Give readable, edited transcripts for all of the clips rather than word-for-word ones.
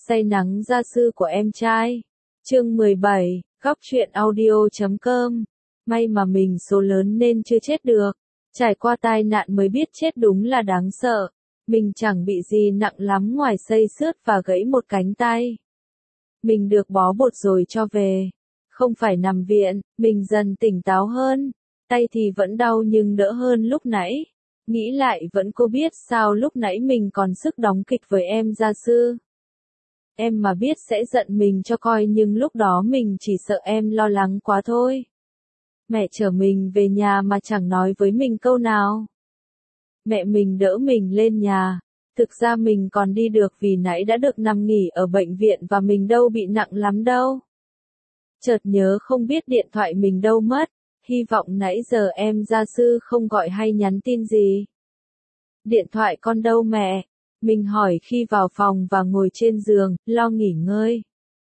Say nắng gia sư của em trai. Chương 17, góc truyện audio.com. May mà mình số lớn nên chưa chết được. Trải qua tai nạn mới biết chết đúng là đáng sợ. Mình chẳng bị gì nặng lắm ngoài xây xước và gãy một cánh tay. Mình được bó bột rồi cho về. Không phải nằm viện, mình dần tỉnh táo hơn. Tay thì vẫn đau nhưng đỡ hơn lúc nãy. Nghĩ lại vẫn cô biết sao lúc nãy mình còn sức đóng kịch với em gia sư. Em mà biết sẽ giận mình cho coi nhưng lúc đó mình chỉ sợ em lo lắng quá thôi. Mẹ chở mình về nhà mà chẳng nói với mình câu nào. Mẹ mình đỡ mình lên nhà. Thực ra mình còn đi được vì nãy đã được nằm nghỉ ở bệnh viện và mình đâu bị nặng lắm đâu. Chợt nhớ không biết điện thoại mình đâu mất. Hy vọng nãy giờ em gia sư không gọi hay nhắn tin gì. Điện thoại con đâu mẹ? Mình hỏi khi vào phòng và ngồi trên giường, lo nghỉ ngơi.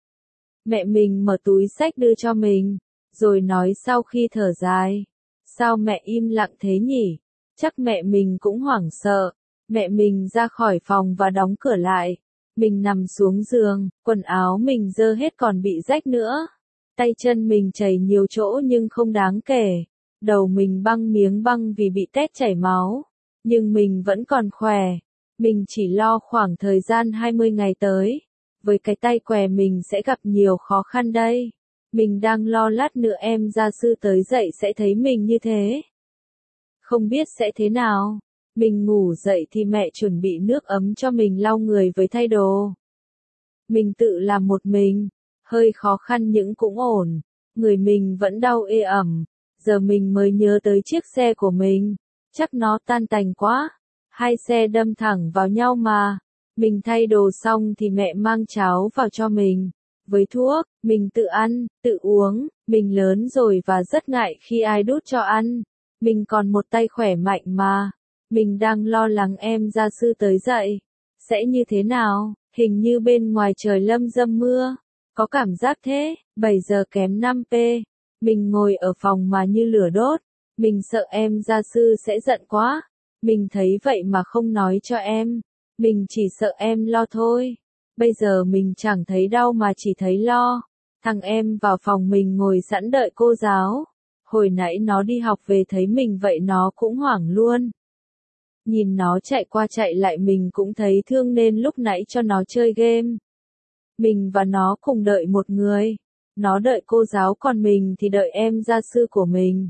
Mẹ mình mở túi xách đưa cho mình, rồi nói sau khi thở dài. Sao mẹ im lặng thế nhỉ? Chắc mẹ mình cũng hoảng sợ. Mẹ mình ra khỏi phòng và đóng cửa lại. Mình nằm xuống giường, quần áo mình dơ hết còn bị rách nữa. Tay chân mình chảy nhiều chỗ nhưng không đáng kể. Đầu mình băng miếng băng vì bị tét chảy máu. Nhưng mình vẫn còn khỏe. Mình chỉ lo khoảng thời gian 20 ngày tới. Với cái tay què mình sẽ gặp nhiều khó khăn đây. Mình đang lo lát nữa em gia sư tới dậy sẽ thấy mình như thế. Không biết sẽ thế nào. Mình ngủ dậy thì mẹ chuẩn bị nước ấm cho mình lau người với thay đồ. Mình tự làm một mình. Hơi khó khăn nhưng cũng ổn. Người mình vẫn đau ê ẩm. Giờ mình mới nhớ tới chiếc xe của mình. Chắc nó tan tành quá. Hai xe đâm thẳng vào nhau mà. Mình thay đồ xong thì mẹ mang cháo vào cho mình. Với thuốc, mình tự ăn, tự uống. Mình lớn rồi và rất ngại khi ai đút cho ăn. Mình còn một tay khỏe mạnh mà. Mình đang lo lắng em gia sư tới dậy. Sẽ như thế nào? Hình như bên ngoài trời lâm dâm mưa. Có cảm giác thế, 7 giờ kém 5p. Mình ngồi ở phòng mà như lửa đốt. Mình sợ em gia sư sẽ giận quá. Mình thấy vậy mà không nói cho em. Mình chỉ sợ em lo thôi. Bây giờ mình chẳng thấy đau mà chỉ thấy lo. Thằng em vào phòng mình ngồi sẵn đợi cô giáo. Hồi nãy nó đi học về thấy mình vậy nó cũng hoảng luôn. Nhìn nó chạy qua chạy lại mình cũng thấy thương nên lúc nãy cho nó chơi game. Mình và nó cùng đợi một người. Nó đợi cô giáo còn mình thì đợi em gia sư của mình.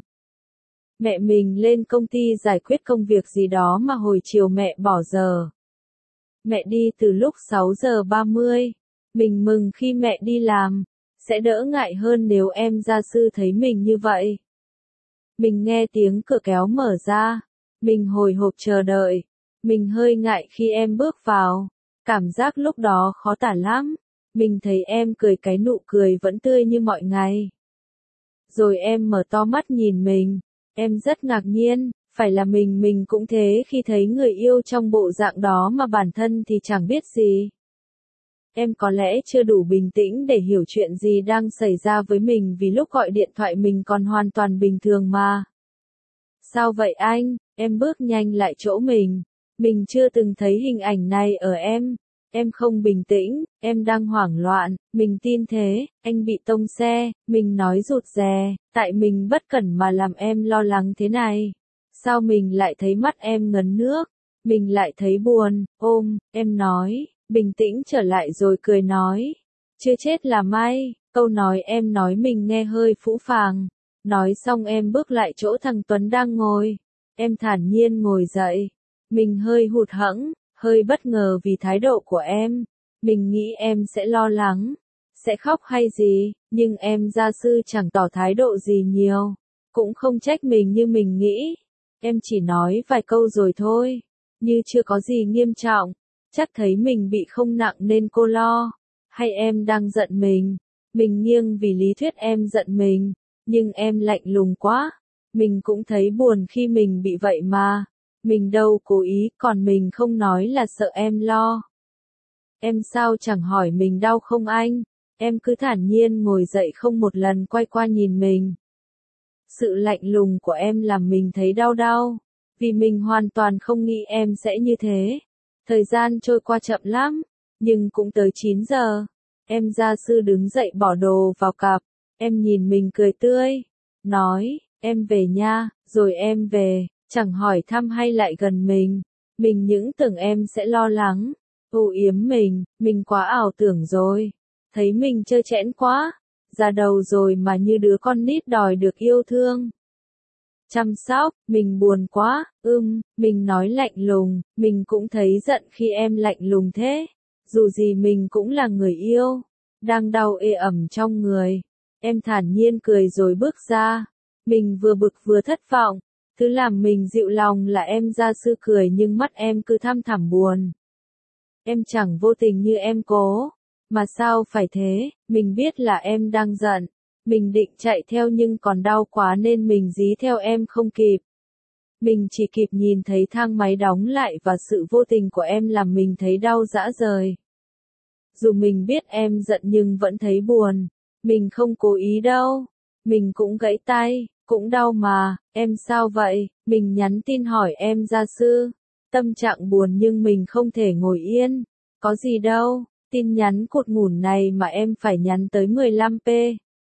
Mẹ mình lên công ty giải quyết công việc gì đó mà hồi chiều mẹ bỏ giờ. Mẹ đi từ lúc 6 giờ 30. Mình mừng khi mẹ đi làm. Sẽ đỡ ngại hơn nếu em gia sư thấy mình như vậy. Mình nghe tiếng cửa kéo mở ra. Mình hồi hộp chờ đợi. Mình hơi ngại khi em bước vào. Cảm giác lúc đó khó tả lắm. Mình thấy em cười cái nụ cười vẫn tươi như mọi ngày. Rồi em mở to mắt nhìn mình. Em rất ngạc nhiên, phải là mình cũng thế khi thấy người yêu trong bộ dạng đó mà bản thân thì chẳng biết gì. Em có lẽ chưa đủ bình tĩnh để hiểu chuyện gì đang xảy ra với mình vì lúc gọi điện thoại mình còn hoàn toàn bình thường mà. Sao vậy anh? Em bước nhanh lại chỗ mình. Mình chưa từng thấy hình ảnh này ở em. Em không bình tĩnh, em đang hoảng loạn, mình tin thế, anh bị tông xe, mình nói rụt rè, tại mình bất cẩn mà làm em lo lắng thế này. Sao mình lại thấy mắt em ngấn nước, mình lại thấy buồn, em nói, bình tĩnh trở lại rồi cười nói. Chưa chết là may, câu nói em nói mình nghe hơi phũ phàng. Nói xong em bước lại chỗ thằng Tuấn đang ngồi. Em thản nhiên ngồi dậy. Mình hơi hụt hẫng. Hơi bất ngờ vì thái độ của em. Mình nghĩ em sẽ lo lắng, sẽ khóc hay gì, nhưng em gia sư chẳng tỏ thái độ gì nhiều. Cũng không trách mình như mình nghĩ. Em chỉ nói vài câu rồi thôi, như chưa có gì nghiêm trọng. Chắc thấy mình bị không nặng nên cô lo. Hay em đang giận mình? Mình nghiêng vì lý thuyết em giận mình, nhưng em lạnh lùng quá. Mình cũng thấy buồn khi mình bị vậy mà. Mình đâu cố ý, còn mình không nói là sợ em lo. Em sao chẳng hỏi mình đau không anh? Em cứ thản nhiên ngồi dậy không một lần quay qua nhìn mình. Sự lạnh lùng của em làm mình thấy đau đau. Vì mình hoàn toàn không nghĩ em sẽ như thế. Thời gian trôi qua chậm lắm. nhưng cũng tới 9 giờ. Em gia sư đứng dậy bỏ đồ vào cặp, em nhìn mình cười tươi, nói, em về nha, rồi em về, chẳng hỏi thăm hay lại gần mình. Mình những tưởng em sẽ lo lắng, âu yếm mình quá ảo tưởng rồi. Thấy mình trơ trẽn quá, già đầu rồi mà như đứa con nít đòi được yêu thương. Chăm sóc, mình buồn quá, mình nói lạnh lùng, mình cũng thấy giận khi em lạnh lùng thế. Dù gì mình cũng là người yêu, đang đau ê ẩm trong người. Em thản nhiên cười rồi bước ra. Mình vừa bực vừa thất vọng. Thứ làm mình dịu lòng là em gia sư cười nhưng mắt em cứ thăm thẳm buồn. Em chẳng vô tình như em cố. Mà sao phải thế, mình biết là em đang giận. Mình định chạy theo nhưng còn đau quá nên mình dí theo em không kịp. Mình chỉ kịp nhìn thấy thang máy đóng lại và sự vô tình của em làm mình thấy đau rã rời. Dù mình biết em giận nhưng vẫn thấy buồn. Mình không cố ý đâu. Mình cũng gãy tay, cũng đau mà, em sao vậy? Mình nhắn tin hỏi em gia sư. Tâm trạng buồn nhưng mình không thể ngồi yên. Có gì đâu, tin nhắn cụt ngủn này mà em phải nhắn tới 15p.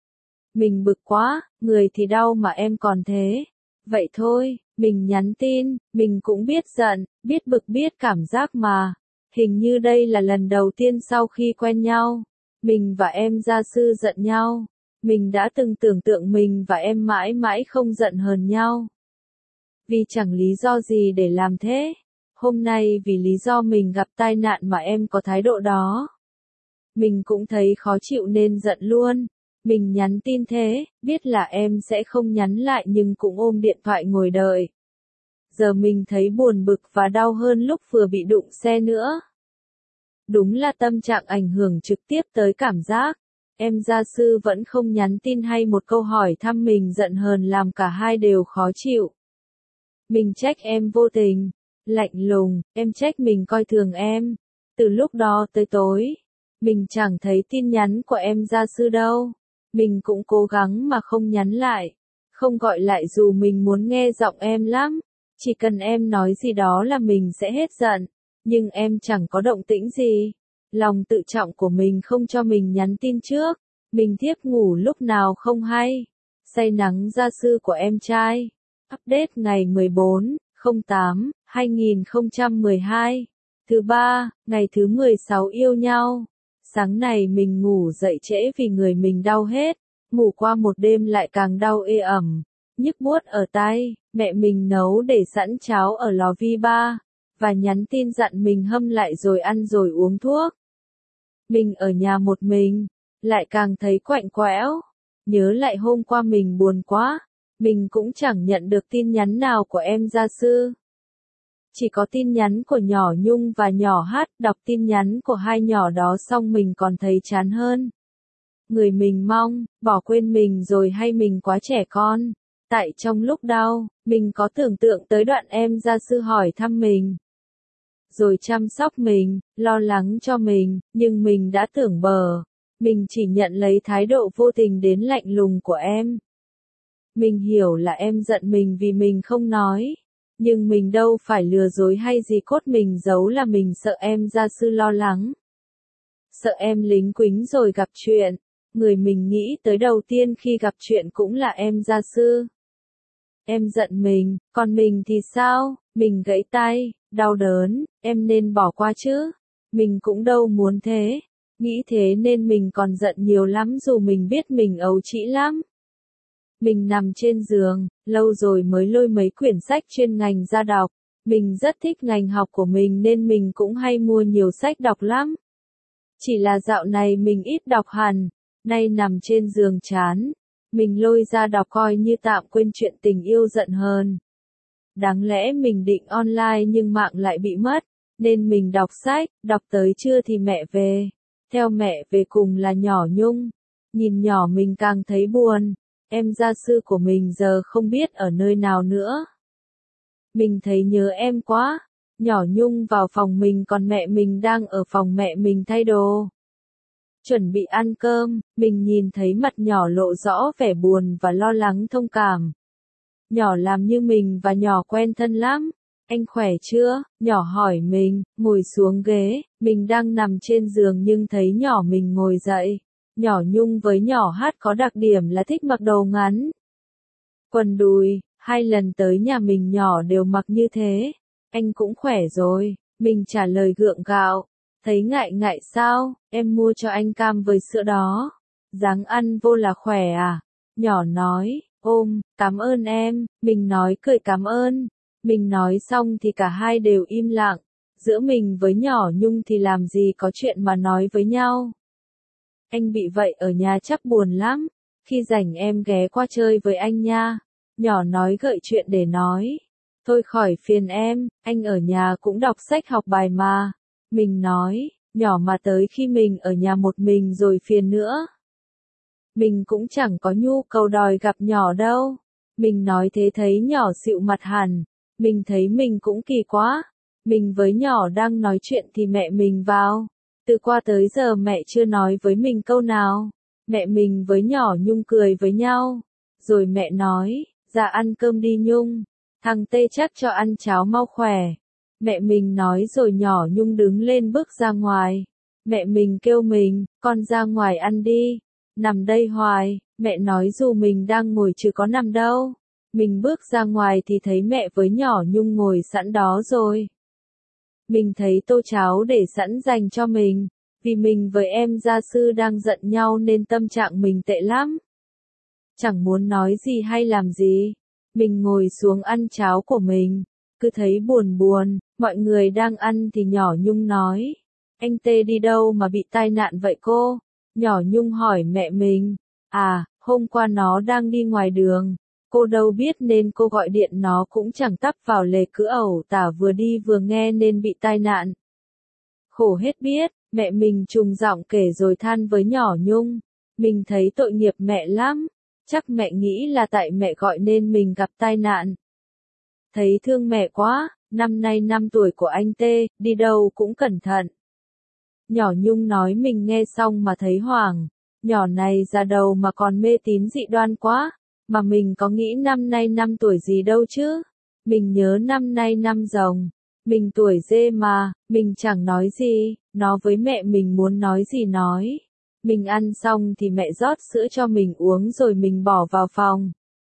Mình bực quá, người thì đau mà em còn thế. Vậy thôi, mình nhắn tin, mình cũng biết giận, biết bực biết cảm giác mà. Hình như đây là lần đầu tiên sau khi quen nhau, mình và em gia sư giận nhau. Mình đã từng tưởng tượng mình và em mãi mãi không giận hờn nhau. Vì chẳng lý do gì để làm thế. Hôm nay vì lý do mình gặp tai nạn mà em có thái độ đó. Mình cũng thấy khó chịu nên giận luôn. Mình nhắn tin thế, biết là em sẽ không nhắn lại nhưng cũng ôm điện thoại ngồi đợi. Giờ mình thấy buồn bực và đau hơn lúc vừa bị đụng xe nữa. Đúng là tâm trạng ảnh hưởng trực tiếp tới cảm giác. Em gia sư vẫn không nhắn tin hay một câu hỏi thăm mình giận hờn làm cả hai đều khó chịu. Mình trách em vô tình, lạnh lùng, em trách mình coi thường em. Từ lúc đó tới tối, mình chẳng thấy tin nhắn của em gia sư đâu. Mình cũng cố gắng mà không nhắn lại, không gọi lại dù mình muốn nghe giọng em lắm. Chỉ cần em nói gì đó là mình sẽ hết giận, nhưng em chẳng có động tĩnh gì. Lòng tự trọng của mình không cho mình nhắn tin trước. Mình thiếp ngủ lúc nào không hay. Say nắng gia sư của em trai. Update ngày 14/08/2012. Thứ ba, ngày thứ 16 yêu nhau. Sáng này mình ngủ dậy trễ vì người mình đau hết. Ngủ qua một đêm lại càng đau ê ẩm. Nhức buốt ở tay. Mẹ mình nấu để sẵn cháo ở lò vi ba. Và nhắn tin dặn mình hâm lại rồi ăn rồi uống thuốc. Mình ở nhà một mình. Lại càng thấy quạnh quẽo. Nhớ lại hôm qua mình buồn quá. Mình cũng chẳng nhận được tin nhắn nào của em gia sư. Chỉ có tin nhắn của nhỏ Nhung và nhỏ Hát. Đọc tin nhắn của hai nhỏ đó xong mình còn thấy chán hơn. Người mình mong, bỏ quên mình rồi hay mình quá trẻ con. Tại trong lúc đau, mình có tưởng tượng tới đoạn em gia sư hỏi thăm mình. Rồi chăm sóc mình, lo lắng cho mình, nhưng mình đã tưởng bờ. Mình chỉ nhận lấy thái độ vô tình đến lạnh lùng của em. Mình hiểu là em giận mình vì mình không nói. Nhưng mình đâu phải lừa dối hay gì cốt mình giấu là mình sợ em gia sư lo lắng. Sợ em lính quính rồi gặp chuyện. Người mình nghĩ tới đầu tiên khi gặp chuyện cũng là em gia sư. Em giận mình, còn mình thì sao? Mình gãy tay, đau đớn, em nên bỏ qua chứ. Mình cũng đâu muốn thế. Nghĩ thế nên mình còn giận nhiều lắm dù mình biết mình ấu trĩ lắm. Mình nằm trên giường, lâu rồi mới lôi mấy quyển sách chuyên ngành ra đọc. Mình rất thích ngành học của mình nên mình cũng hay mua nhiều sách đọc lắm. Chỉ là dạo này mình ít đọc hẳn, nay nằm trên giường chán. Mình lôi ra đọc coi như tạm quên chuyện tình yêu giận hờn. Đáng lẽ mình định online nhưng mạng lại bị mất, nên mình đọc sách, đọc tới trưa thì mẹ về. Theo mẹ về cùng là nhỏ Nhung. Nhìn nhỏ mình càng thấy buồn. Em gia sư của mình giờ không biết ở nơi nào nữa. Mình thấy nhớ em quá. Nhỏ Nhung vào phòng mình còn mẹ mình đang ở phòng mẹ mình thay đồ. Chuẩn bị ăn cơm, mình nhìn thấy mặt nhỏ lộ rõ vẻ buồn và lo lắng thông cảm. Nhỏ làm như mình và nhỏ quen thân lắm. Anh khỏe chưa? Nhỏ hỏi mình, ngồi xuống ghế, mình đang nằm trên giường nhưng thấy nhỏ mình ngồi dậy. Nhỏ Nhung với nhỏ Hát có đặc điểm là thích mặc đồ ngắn, quần đùi, 2 lần tới nhà mình nhỏ đều mặc như thế. Anh cũng khỏe rồi, mình trả lời gượng gạo. Thấy ngại ngại sao, em mua cho anh cam với sữa đó. Dáng ăn vô là khỏe à? Nhỏ nói, cảm ơn em, mình nói cười cảm ơn. Mình nói xong thì cả hai đều im lặng. Giữa mình với nhỏ Nhung thì làm gì có chuyện mà nói với nhau. Anh bị vậy ở nhà chắc buồn lắm. Khi rảnh em ghé qua chơi với anh nha. Nhỏ nói gợi chuyện để nói. Thôi khỏi phiền em, anh ở nhà cũng đọc sách học bài mà. Mình nói, nhỏ mà tới khi mình ở nhà một mình rồi phiền nữa. Mình cũng chẳng có nhu cầu đòi gặp nhỏ đâu. Mình nói thế thấy nhỏ xịu mặt hẳn. Mình thấy mình cũng kỳ quá. Mình với nhỏ đang nói chuyện thì mẹ mình vào. Từ qua tới giờ mẹ chưa nói với mình câu nào. Mẹ mình với nhỏ Nhung cười với nhau. Rồi mẹ nói, dạ ăn cơm đi Nhung. Thằng Tê chắc cho ăn cháo mau khỏe. Mẹ mình nói rồi nhỏ Nhung đứng lên bước ra ngoài. Mẹ mình kêu mình, con ra ngoài ăn đi. Nằm đây hoài, mẹ nói dù mình đang ngồi chứ có nằm đâu. Mình bước ra ngoài thì thấy mẹ với nhỏ Nhung ngồi sẵn đó rồi. Mình thấy tô cháo để sẵn dành cho mình. Vì mình với em gia sư đang giận nhau nên tâm trạng mình tệ lắm. Chẳng muốn nói gì hay làm gì. Mình ngồi xuống ăn cháo của mình. Cứ thấy buồn buồn, mọi người đang ăn thì nhỏ Nhung nói. Anh Tê đi đâu mà bị tai nạn vậy cô? Nhỏ Nhung hỏi mẹ mình. À, hôm qua nó đang đi ngoài đường. Cô đâu biết nên cô gọi điện nó cũng chẳng tắp vào lề cứ ẩu tả vừa đi vừa nghe nên bị tai nạn. Khổ hết biết, mẹ mình trùng giọng kể rồi than với nhỏ Nhung. Mình thấy tội nghiệp mẹ lắm. Chắc mẹ nghĩ là tại mẹ gọi nên mình gặp tai nạn. Thấy thương mẹ quá, năm nay 5 tuổi của anh Tê, đi đâu cũng cẩn thận. Nhỏ Nhung nói mình nghe xong mà thấy hoảng. Nhỏ này già đầu mà còn mê tín dị đoan quá. Mà mình có nghĩ năm nay 5 tuổi gì đâu chứ. Mình nhớ năm nay năm Rồng. Mình tuổi Dê mà, mình chẳng nói gì. Nó với mẹ mình muốn nói gì nói. Mình ăn xong thì mẹ rót sữa cho mình uống rồi mình bỏ vào phòng.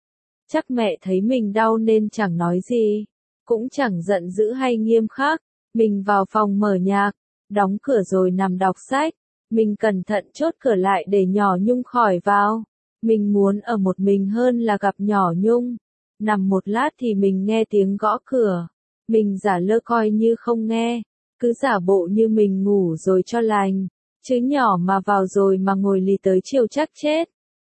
Chắc mẹ thấy mình đau nên chẳng nói gì. Cũng chẳng giận dữ hay nghiêm khắc. Mình vào phòng mở nhạc, đóng cửa rồi nằm đọc sách. Mình cẩn thận chốt cửa lại để nhỏ Nhung khỏi vào. Mình muốn ở một mình hơn là gặp nhỏ Nhung. Nằm một lát thì mình nghe tiếng gõ cửa. Mình giả lơ coi như không nghe. Cứ giả bộ như mình ngủ rồi cho lành. Chứ nhỏ mà vào rồi mà ngồi lì tới chiều chắc chết.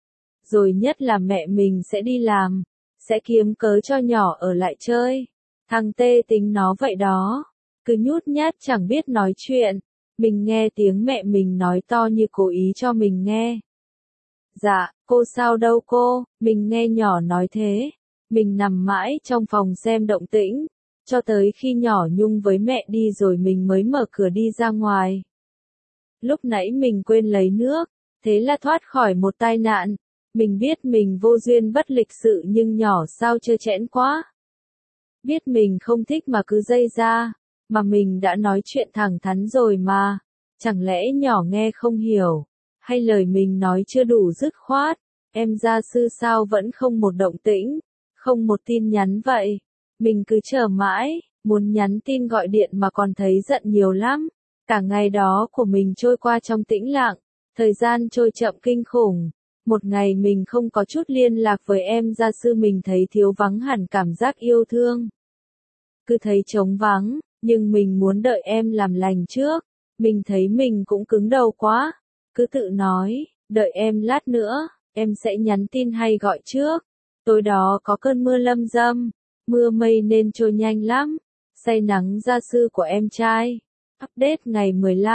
Rồi nhất là mẹ mình sẽ đi làm. Sẽ kiếm cớ cho nhỏ ở lại chơi. Thằng Tê tính nó vậy đó. Cứ nhút nhát chẳng biết nói chuyện. Mình nghe tiếng mẹ mình nói to như cố ý cho mình nghe. Dạ, cô sao đâu cô, mình nghe nhỏ nói thế. Mình nằm mãi trong phòng xem động tĩnh. Cho tới khi nhỏ Nhung với mẹ đi rồi mình mới mở cửa đi ra ngoài. Lúc nãy mình quên lấy nước. Thế là thoát khỏi một tai nạn. Mình biết mình vô duyên bất lịch sự nhưng nhỏ sao trơ trẽn quá. Biết mình không thích mà cứ dây ra. Mà mình đã nói chuyện thẳng thắn rồi mà. Chẳng lẽ nhỏ nghe không hiểu. Hay lời mình nói chưa đủ dứt khoát. Em gia sư sao vẫn không một động tĩnh. Không một tin nhắn vậy. Mình cứ chờ mãi. Muốn nhắn tin gọi điện mà còn thấy giận nhiều lắm. Cả ngày đó của mình trôi qua trong tĩnh lặng. Thời gian trôi chậm kinh khủng. Một ngày mình không có chút liên lạc với em gia sư mình thấy thiếu vắng hẳn cảm giác yêu thương. Cứ thấy trống vắng, nhưng mình muốn đợi em làm lành trước. Mình thấy mình cũng cứng đầu quá. Cứ tự nói, đợi em lát nữa, em sẽ nhắn tin hay gọi trước. Tối đó có cơn mưa lâm dâm, mưa mây nên trôi nhanh lắm. Say nắng gia sư của em trai. Update ngày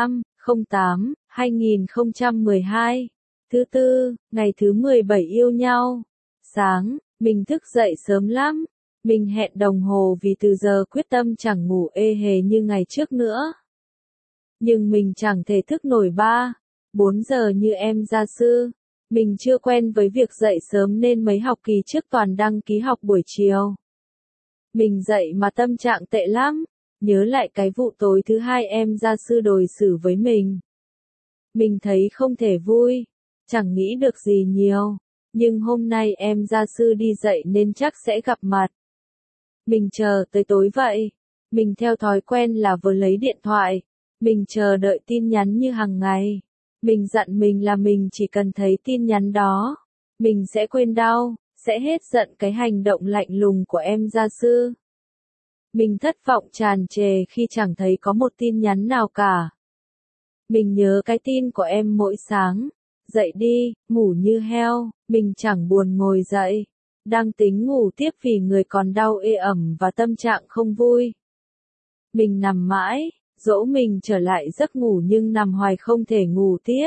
15/08/2012. Thứ tư, ngày thứ 17 yêu nhau. Sáng, mình thức dậy sớm lắm. Mình hẹn đồng hồ vì từ giờ quyết tâm chẳng ngủ ê hề như ngày trước nữa. Nhưng mình chẳng thể thức nổi 3-4 giờ như em gia sư. Mình chưa quen với việc dậy sớm nên mấy học kỳ trước toàn đăng ký học buổi chiều. Mình dậy mà tâm trạng tệ lắm, nhớ lại cái vụ tối thứ hai em gia sư đối xử với mình. Mình thấy không thể vui, chẳng nghĩ được gì nhiều, nhưng hôm nay em gia sư đi dậy nên chắc sẽ gặp mặt. Mình chờ tới tối vậy, mình theo thói quen là vừa lấy điện thoại, mình chờ đợi tin nhắn như hàng ngày. Mình dặn mình là mình chỉ cần thấy tin nhắn đó, mình sẽ quên đau, sẽ hết giận cái hành động lạnh lùng của em gia sư. Mình thất vọng tràn trề khi chẳng thấy có một tin nhắn nào cả. Mình nhớ cái tin của em mỗi sáng, dậy đi, ngủ như heo, mình chẳng buồn ngồi dậy, đang tính ngủ tiếp vì người còn đau ê ẩm và tâm trạng không vui. Mình nằm mãi, dỗ mình trở lại giấc ngủ nhưng nằm hoài không thể ngủ tiếp.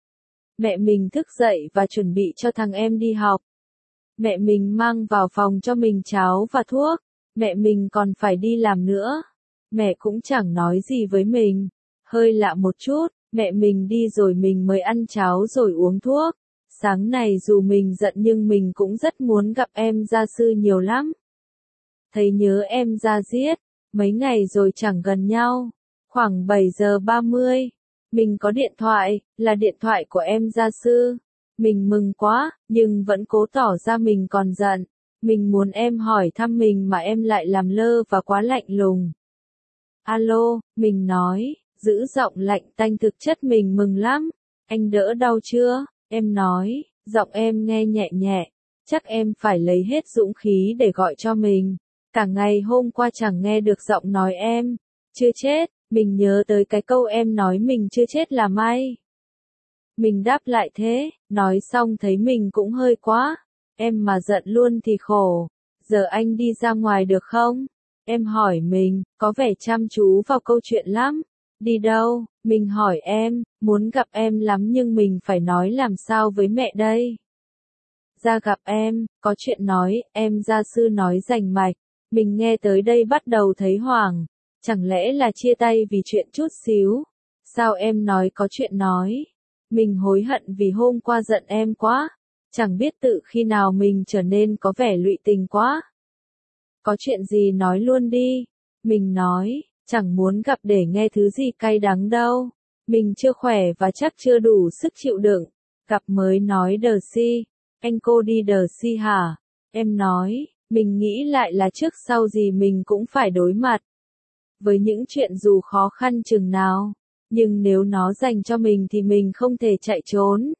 Mẹ mình thức dậy và chuẩn bị cho thằng em đi học. Mẹ mình mang vào phòng cho mình cháo và thuốc. Mẹ mình còn phải đi làm nữa. Mẹ cũng chẳng nói gì với mình. Hơi lạ một chút, mẹ mình đi rồi mình mới ăn cháo rồi uống thuốc. Sáng này dù mình giận nhưng mình cũng rất muốn gặp em gia sư nhiều lắm. Thấy nhớ em gia diết, mấy ngày rồi chẳng gần nhau. Khoảng 7 giờ 30, mình có điện thoại, là điện thoại của em gia sư. Mình mừng quá, nhưng vẫn cố tỏ ra mình còn giận. Mình muốn em hỏi thăm mình mà em lại làm lơ và quá lạnh lùng. Alo, mình nói, giữ giọng lạnh tanh thực chất mình mừng lắm. Anh đỡ đau chưa? Em nói, giọng em nghe nhẹ nhẹ. Chắc em phải lấy hết dũng khí để gọi cho mình. Cả ngày hôm qua chẳng nghe được giọng nói em. Chưa chết, mình nhớ tới cái câu em nói mình chưa chết là may. Mình đáp lại thế, nói xong thấy mình cũng hơi quá. Em mà giận luôn thì khổ. Giờ anh đi ra ngoài được không? Em hỏi mình, có vẻ chăm chú vào câu chuyện lắm. Đi đâu? Mình hỏi em, muốn gặp em lắm nhưng mình phải nói làm sao với mẹ đây? Ra gặp em, có chuyện nói, em gia sư nói rành mạch. Mình nghe tới đây bắt đầu thấy hoảng. Chẳng lẽ là chia tay vì chuyện chút xíu? Sao em nói có chuyện nói? Mình hối hận vì hôm qua giận em quá. Chẳng biết tự khi nào mình trở nên có vẻ lụy tình quá. Có chuyện gì nói luôn đi. Mình nói, chẳng muốn gặp để nghe thứ gì cay đắng đâu. Mình chưa khỏe và chắc chưa đủ sức chịu đựng. Gặp mới nói đờ si. Anh cô đi đờ si hả? Em nói, mình nghĩ lại là trước sau gì mình cũng phải đối mặt với những chuyện dù khó khăn chừng nào. Nhưng nếu nó dành cho mình thì mình không thể chạy trốn.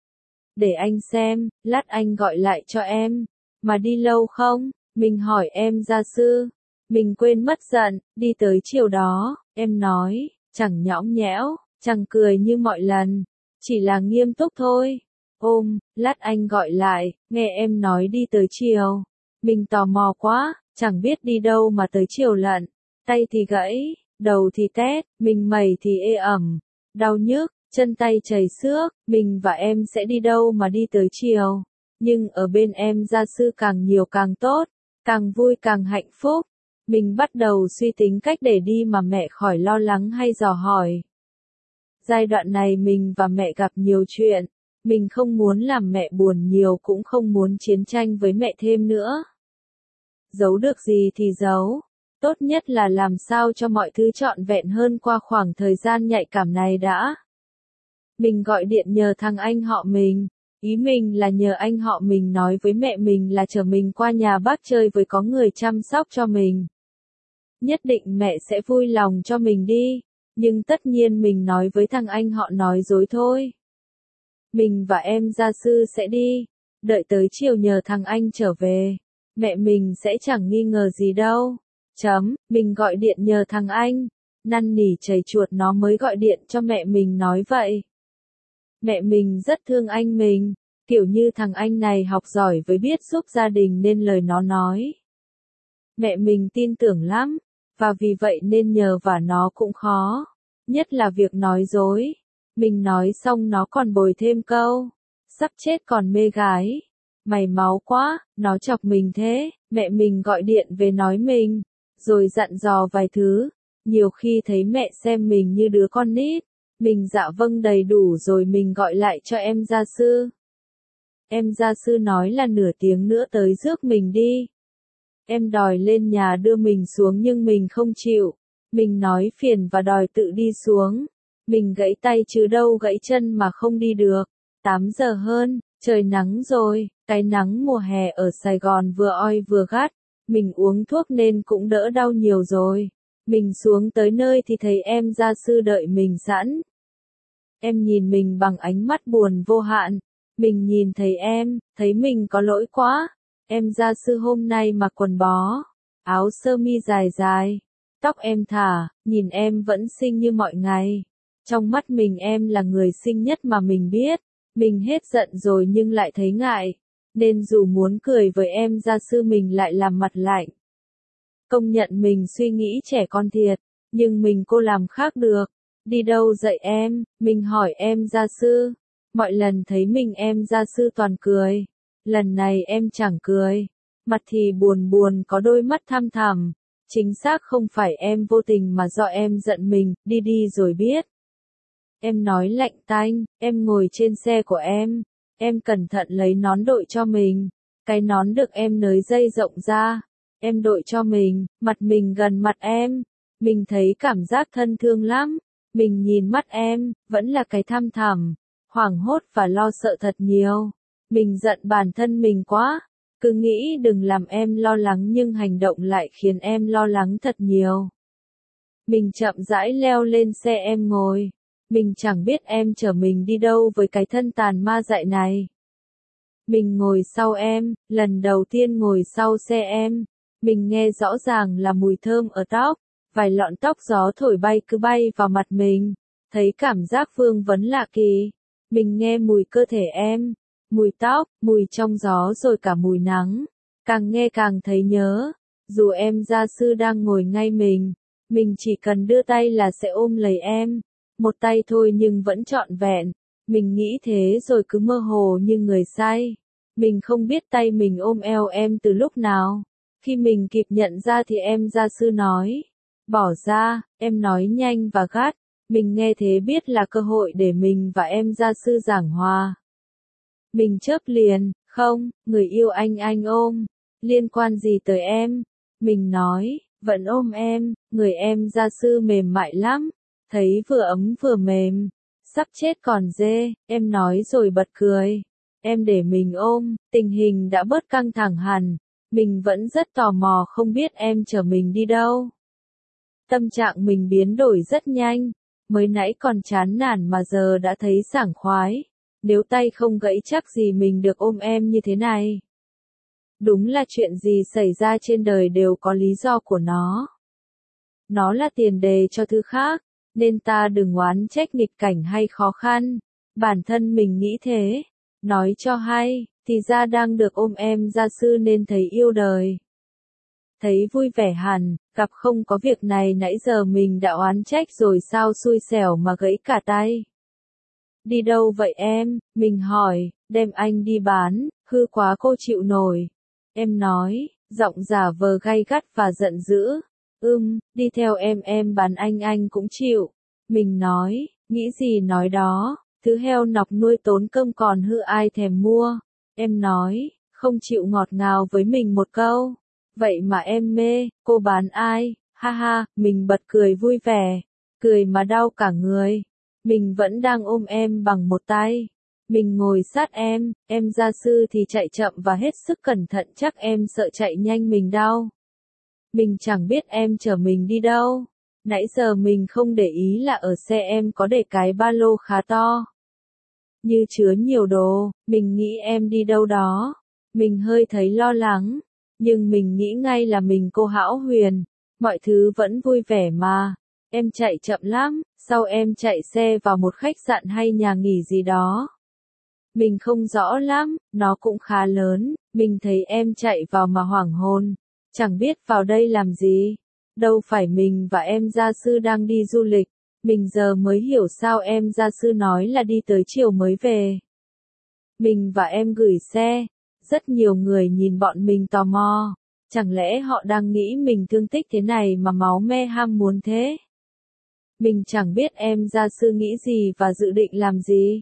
Để anh xem, lát anh gọi lại cho em. Mà đi lâu không? Mình hỏi em gia sư. Mình quên mất giận, đi tới chiều đó, em nói, chẳng nhõng nhẽo, chẳng cười như mọi lần. Chỉ là nghiêm túc thôi. Lát anh gọi lại, nghe em nói đi tới chiều. Mình tò mò quá, chẳng biết đi đâu mà tới chiều lận. Tay thì gãy, đầu thì tét, mình mẩy thì ê ẩm, đau nhức, chân tay chảy xước, mình và em sẽ đi đâu mà đi tới chiều. Nhưng ở bên em gia sư càng nhiều càng tốt, càng vui càng hạnh phúc. Mình bắt đầu suy tính cách để đi mà mẹ khỏi lo lắng hay dò hỏi. Giai đoạn này mình và mẹ gặp nhiều chuyện, mình không muốn làm mẹ buồn nhiều cũng không muốn chiến tranh với mẹ thêm nữa. Giấu được gì thì giấu. Tốt nhất là làm sao cho mọi thứ trọn vẹn hơn qua khoảng thời gian nhạy cảm này đã. Mình gọi điện nhờ thằng anh họ mình. Ý mình là nhờ anh họ mình nói với mẹ mình là chở mình qua nhà bác chơi với có người chăm sóc cho mình. Nhất định mẹ sẽ vui lòng cho mình đi. Nhưng tất nhiên mình nói với thằng anh họ nói dối thôi. Mình và em gia sư sẽ đi. Đợi tới chiều nhờ thằng anh trở về. Mẹ mình sẽ chẳng nghi ngờ gì đâu. Mình gọi điện nhờ thằng anh. Năn nỉ chảy chuột nó mới gọi điện cho mẹ mình nói vậy. Mẹ mình rất thương anh mình. Kiểu như thằng anh này học giỏi với biết giúp gia đình nên lời nó nói. Mẹ mình tin tưởng lắm. Và vì vậy nên nhờ vả nó cũng khó. Nhất là việc nói dối. Mình nói xong nó còn bồi thêm câu. Sắp chết còn mê gái. Mày máu quá, nó chọc mình thế. Mẹ mình gọi điện về nói mình. Rồi dặn dò vài thứ. Nhiều khi thấy mẹ xem mình như đứa con nít. Mình dạ vâng đầy đủ rồi mình gọi lại cho em gia sư. Em gia sư nói là nửa tiếng nữa tới rước mình đi. Em đòi lên nhà đưa mình xuống nhưng mình không chịu. Mình nói phiền và đòi tự đi xuống. Mình gãy tay chứ đâu gãy chân mà không đi được. 8 giờ hơn, trời nắng rồi, cái nắng mùa hè ở Sài Gòn vừa oi vừa gắt. Mình uống thuốc nên cũng đỡ đau nhiều rồi. Mình xuống tới nơi thì thấy em gia sư đợi mình sẵn. Em nhìn mình bằng ánh mắt buồn vô hạn. Mình nhìn thấy em, thấy mình có lỗi quá. Em gia sư hôm nay mặc quần bó, áo sơ mi dài dài, tóc em thả, nhìn em vẫn xinh như mọi ngày. Trong mắt mình em là người xinh nhất mà mình biết. Mình hết giận rồi nhưng lại thấy ngại, nên dù muốn cười với em gia sư mình lại làm mặt lạnh. Công nhận mình suy nghĩ trẻ con thiệt, nhưng mình cô làm khác được. Đi đâu dạy em, mình hỏi em gia sư. Mọi lần thấy mình em gia sư toàn cười. Lần này em chẳng cười. Mặt thì buồn buồn có đôi mắt thăm thẳm. Chính xác không phải em vô tình mà do em giận mình, đi đi rồi biết. Em nói lạnh tanh, em ngồi trên xe của em. Em cẩn thận lấy nón đội cho mình. Cái nón được em nới dây rộng ra. Em đội cho mình, mặt mình gần mặt em. Mình thấy cảm giác thân thương lắm. Mình nhìn mắt em, vẫn là cái thăm thẳm, hoảng hốt và lo sợ thật nhiều. Mình giận bản thân mình quá. Cứ nghĩ đừng làm em lo lắng nhưng hành động lại khiến em lo lắng thật nhiều. Mình chậm rãi leo lên xe em ngồi. Mình chẳng biết em chở mình đi đâu với cái thân tàn ma dại này. Mình ngồi sau em, lần đầu tiên ngồi sau xe em. Mình nghe rõ ràng là mùi thơm ở tóc. Vài lọn tóc gió thổi bay cứ bay vào mặt mình. Thấy cảm giác vương vấn lạ kỳ. Mình nghe mùi cơ thể em. Mùi tóc, mùi trong gió rồi cả mùi nắng. Càng nghe càng thấy nhớ. Dù em gia sư đang ngồi ngay mình chỉ cần đưa tay là sẽ ôm lấy em. Một tay thôi nhưng vẫn trọn vẹn. Mình nghĩ thế rồi cứ mơ hồ như người say. Mình không biết tay mình ôm eo em từ lúc nào. Khi mình kịp nhận ra thì em gia sư nói. Bỏ ra, em nói nhanh và gắt. Mình nghe thế biết là cơ hội để mình và em gia sư giảng hòa. Mình chớp liền, không, người yêu anh ôm. Liên quan gì tới em? Mình nói, vẫn ôm em, người em gia sư mềm mại lắm. Thấy vừa ấm vừa mềm. Sắp chết còn dê, em nói rồi bật cười. Em để mình ôm, tình hình đã bớt căng thẳng hẳn. Mình vẫn rất tò mò không biết em chở mình đi đâu. Tâm trạng mình biến đổi rất nhanh. Mới nãy còn chán nản mà giờ đã thấy sảng khoái. Nếu tay không gãy chắc gì mình được ôm em như thế này. Đúng là chuyện gì xảy ra trên đời đều có lý do của nó. Nó là tiền đề cho thứ khác, nên ta đừng oán trách nghịch cảnh hay khó khăn. Bản thân mình nghĩ thế. Nói cho hay, thì ra đang được ôm em gia sư nên thấy yêu đời. Thấy vui vẻ hẳn, gặp không có việc này nãy giờ mình đã oán trách rồi sao xui xẻo mà gãy cả tay. Đi đâu vậy em? Mình hỏi, đem anh đi bán, hư quá cô chịu nổi. Em nói, giọng giả vờ gay gắt và giận dữ. Đi theo em bán anh cũng chịu. Mình nói, nghĩ gì nói đó, thứ heo nọc nuôi tốn cơm còn hư ai thèm mua. Em nói, không chịu ngọt ngào với mình một câu. Vậy mà em mê, cô bán ai? Ha ha, mình bật cười vui vẻ. Cười mà đau cả người. Mình vẫn đang ôm em bằng một tay. Mình ngồi sát em gia sư thì chạy chậm và hết sức cẩn thận chắc em sợ chạy nhanh mình đau. Mình chẳng biết em chở mình đi đâu. Nãy giờ mình không để ý là ở xe em có để cái ba lô khá to. Như chứa nhiều đồ, mình nghĩ em đi đâu đó. Mình hơi thấy lo lắng. Nhưng mình nghĩ ngay là mình cô Hão Huyền. Mọi thứ vẫn vui vẻ mà. Em chạy chậm lắm, sau em chạy xe vào một khách sạn hay nhà nghỉ gì đó. Mình không rõ lắm, nó cũng khá lớn, mình thấy em chạy vào mà hoảng hồn. Chẳng biết vào đây làm gì. Đâu phải mình và em gia sư đang đi du lịch. Mình giờ mới hiểu sao em gia sư nói là đi tới chiều mới về. Mình và em gửi xe. Rất nhiều người nhìn bọn mình tò mò. Chẳng lẽ họ đang nghĩ mình thương tích thế này mà máu me ham muốn thế? Mình chẳng biết em gia sư nghĩ gì và dự định làm gì.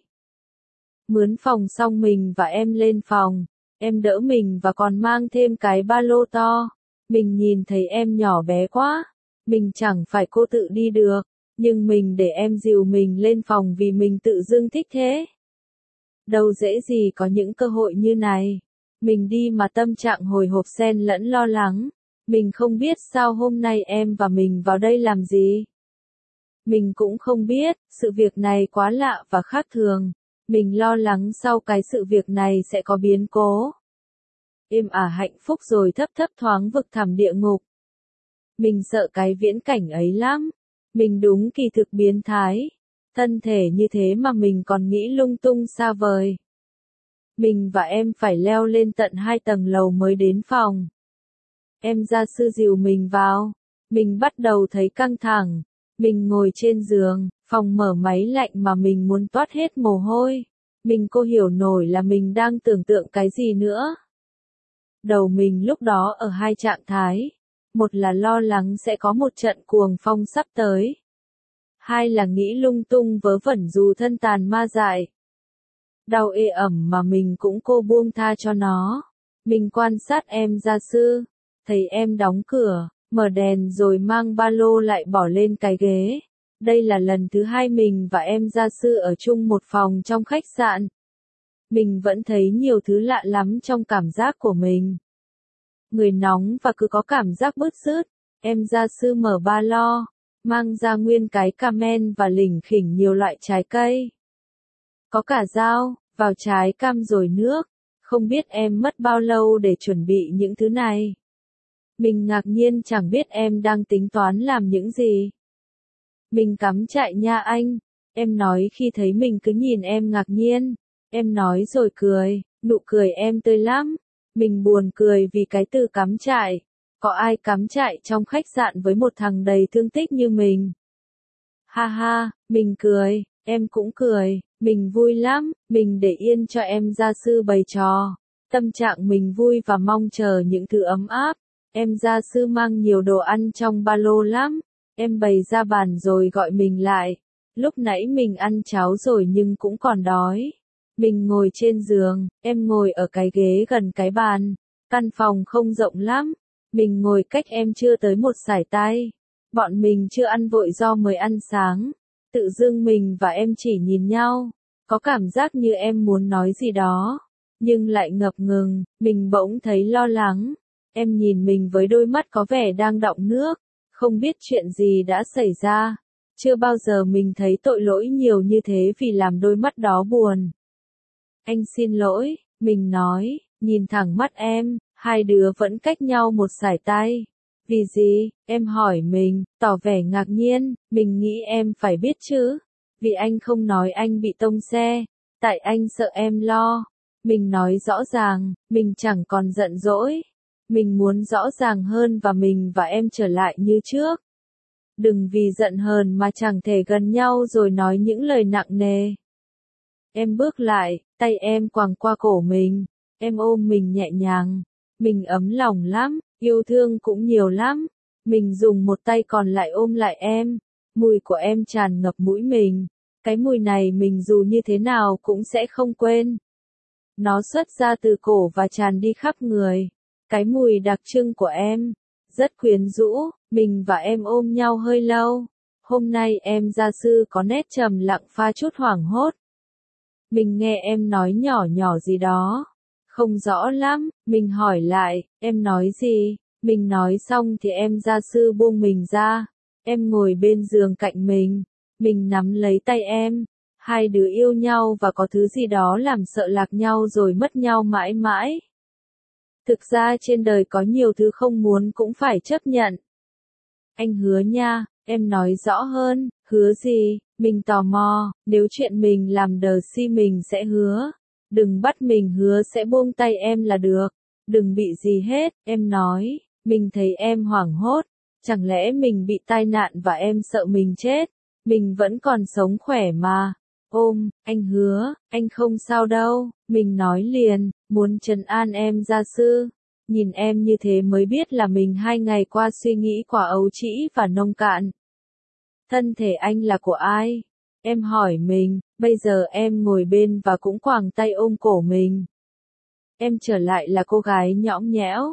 Mướn phòng xong mình và em lên phòng. Em đỡ mình và còn mang thêm cái ba lô to. Mình nhìn thấy em nhỏ bé quá. Mình chẳng phải cô tự đi được, nhưng mình để em dìu mình lên phòng vì mình tự dưng thích thế. Đâu dễ gì có những cơ hội như này. Mình đi mà tâm trạng hồi hộp xen lẫn lo lắng. Mình không biết sao hôm nay em và mình vào đây làm gì. Mình cũng không biết, sự việc này quá lạ và khác thường. Mình lo lắng sau cái sự việc này sẽ có biến cố. Êm ả hạnh phúc rồi thấp thấp thoáng vực thẳm địa ngục. Mình sợ cái viễn cảnh ấy lắm. Mình đúng kỳ thực biến thái. Thân thể như thế mà mình còn nghĩ lung tung xa vời. Mình và em phải leo lên tận 2 tầng lầu mới đến phòng. Em gia sư dìu mình vào. Mình bắt đầu thấy căng thẳng. Mình ngồi trên giường, phòng mở máy lạnh mà mình muốn toát hết mồ hôi. Mình cô hiểu nổi là mình đang tưởng tượng cái gì nữa. Đầu mình lúc đó ở hai trạng thái. Một là lo lắng sẽ có một trận cuồng phong sắp tới. Hai là nghĩ lung tung vớ vẩn dù thân tàn ma dại. Đau ê ẩm mà mình cũng cô buông tha cho nó. Mình quan sát em gia sư. Thấy em đóng cửa, mở đèn rồi mang ba lô lại bỏ lên cái ghế. Đây là lần thứ 2 mình và em gia sư ở chung một phòng trong khách sạn. Mình vẫn thấy nhiều thứ lạ lắm trong cảm giác của mình. Người nóng và cứ có cảm giác bứt rứt. Em gia sư mở ba lo, mang ra nguyên cái cà men và lỉnh khỉnh nhiều loại trái cây. Có cả rau, vào trái cam rồi nước. Không biết em mất bao lâu để chuẩn bị những thứ này. Mình ngạc nhiên chẳng biết em đang tính toán làm những gì. Mình cắm trại nha anh. Em nói khi thấy mình cứ nhìn em ngạc nhiên. Em nói rồi cười, nụ cười em tươi lắm. Mình buồn cười vì cái từ cắm trại. Có ai cắm trại trong khách sạn với một thằng đầy thương tích như mình? Ha ha, mình cười, em cũng cười, mình vui lắm, mình để yên cho em gia sư bày trò. Tâm trạng mình vui và mong chờ những thứ ấm áp. Em gia sư mang nhiều đồ ăn trong ba lô lắm. Em bày ra bàn rồi gọi mình lại. Lúc nãy mình ăn cháo rồi nhưng cũng còn đói. Mình ngồi trên giường, em ngồi ở cái ghế gần cái bàn. Căn phòng không rộng lắm. Mình ngồi cách em chưa tới một sải tay. Bọn mình chưa ăn vội do mới ăn sáng. Tự dưng mình và em chỉ nhìn nhau. Có cảm giác như em muốn nói gì đó. Nhưng lại ngập ngừng, mình bỗng thấy lo lắng. Em nhìn mình với đôi mắt có vẻ đang đọng nước. Không biết chuyện gì đã xảy ra. Chưa bao giờ mình thấy tội lỗi nhiều như thế vì làm đôi mắt đó buồn. Anh xin lỗi, mình nói, nhìn thẳng mắt em, hai đứa vẫn cách nhau một sải tay. Vì gì? Em hỏi mình, tỏ vẻ ngạc nhiên, mình nghĩ em phải biết chứ. Vì anh không nói anh bị tông xe, tại anh sợ em lo. Mình nói rõ ràng, mình chẳng còn giận dỗi. Mình muốn rõ ràng hơn và mình và em trở lại như trước. Đừng vì giận hờn mà chẳng thể gần nhau rồi nói những lời nặng nề. Em bước lại, tay em quàng qua cổ mình. Em ôm mình nhẹ nhàng. Mình ấm lòng lắm, yêu thương cũng nhiều lắm. Mình dùng một tay còn lại ôm lại em. Mùi của em tràn ngập mũi mình. Cái mùi này mình dù như thế nào cũng sẽ không quên. Nó xuất ra từ cổ và tràn đi khắp người. Cái mùi đặc trưng của em. Rất quyến rũ, mình và em ôm nhau hơi lâu. Hôm nay em gia sư có nét trầm lặng pha chút hoảng hốt. Mình nghe em nói nhỏ nhỏ gì đó. Không rõ lắm, mình hỏi lại, em nói gì? Mình nói xong thì em gia sư buông mình ra. Em ngồi bên giường cạnh mình. Mình nắm lấy tay em. Hai đứa yêu nhau và có thứ gì đó làm sợ lạc nhau rồi mất nhau mãi mãi. Thực ra trên đời có nhiều thứ không muốn cũng phải chấp nhận. Anh hứa nha, em nói rõ hơn, hứa gì? Mình tò mò, nếu chuyện mình làm đờ si mình sẽ hứa. Đừng bắt mình hứa sẽ buông tay em là được. Đừng bị gì hết, em nói. Mình thấy em hoảng hốt. Chẳng lẽ mình bị tai nạn và em sợ mình chết? Mình vẫn còn sống khỏe mà. Ôm, anh hứa, anh không sao đâu. Mình nói liền, muốn trấn an em gia sư. Nhìn em như thế mới biết là mình 2 ngày qua suy nghĩ quả ấu trĩ và nông cạn. Thân thể anh là của ai? Em hỏi mình, bây giờ em ngồi bên và cũng quàng tay ôm cổ mình. Em trở lại là cô gái nhõng nhẽo.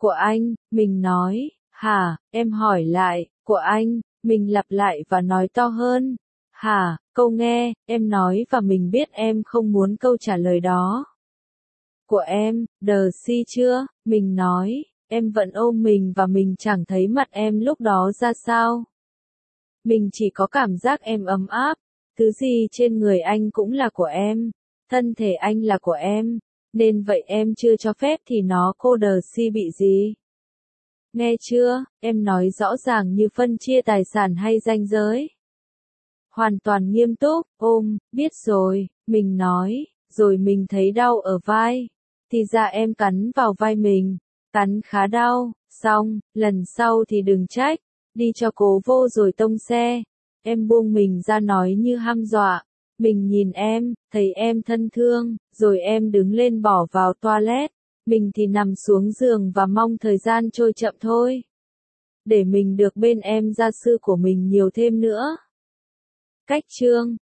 Của anh, mình nói, hả, em hỏi lại, của anh, mình lặp lại và nói to hơn. Hả, câu nghe, em nói và mình biết em không muốn câu trả lời đó. Của em, đờ si chưa, mình nói, em vẫn ôm mình và mình chẳng thấy mặt em lúc đó ra sao. Mình chỉ có cảm giác em ấm áp, thứ gì trên người anh cũng là của em, thân thể anh là của em, nên vậy em chưa cho phép thì nó cô đờ si bị gì. Nghe chưa, em nói rõ ràng như phân chia tài sản hay ranh giới. Hoàn toàn nghiêm túc, biết rồi, mình nói, rồi mình thấy đau ở vai. Thì ra em cắn vào vai mình, cắn khá đau, xong, lần sau thì đừng trách, đi cho cố vô rồi tông xe. Em buông mình ra nói như hăm dọa, mình nhìn em, thấy em thân thương, rồi em đứng lên bỏ vào toilet, mình thì nằm xuống giường và mong thời gian trôi chậm thôi. Để mình được bên em gia sư của mình nhiều thêm nữa. Cách chương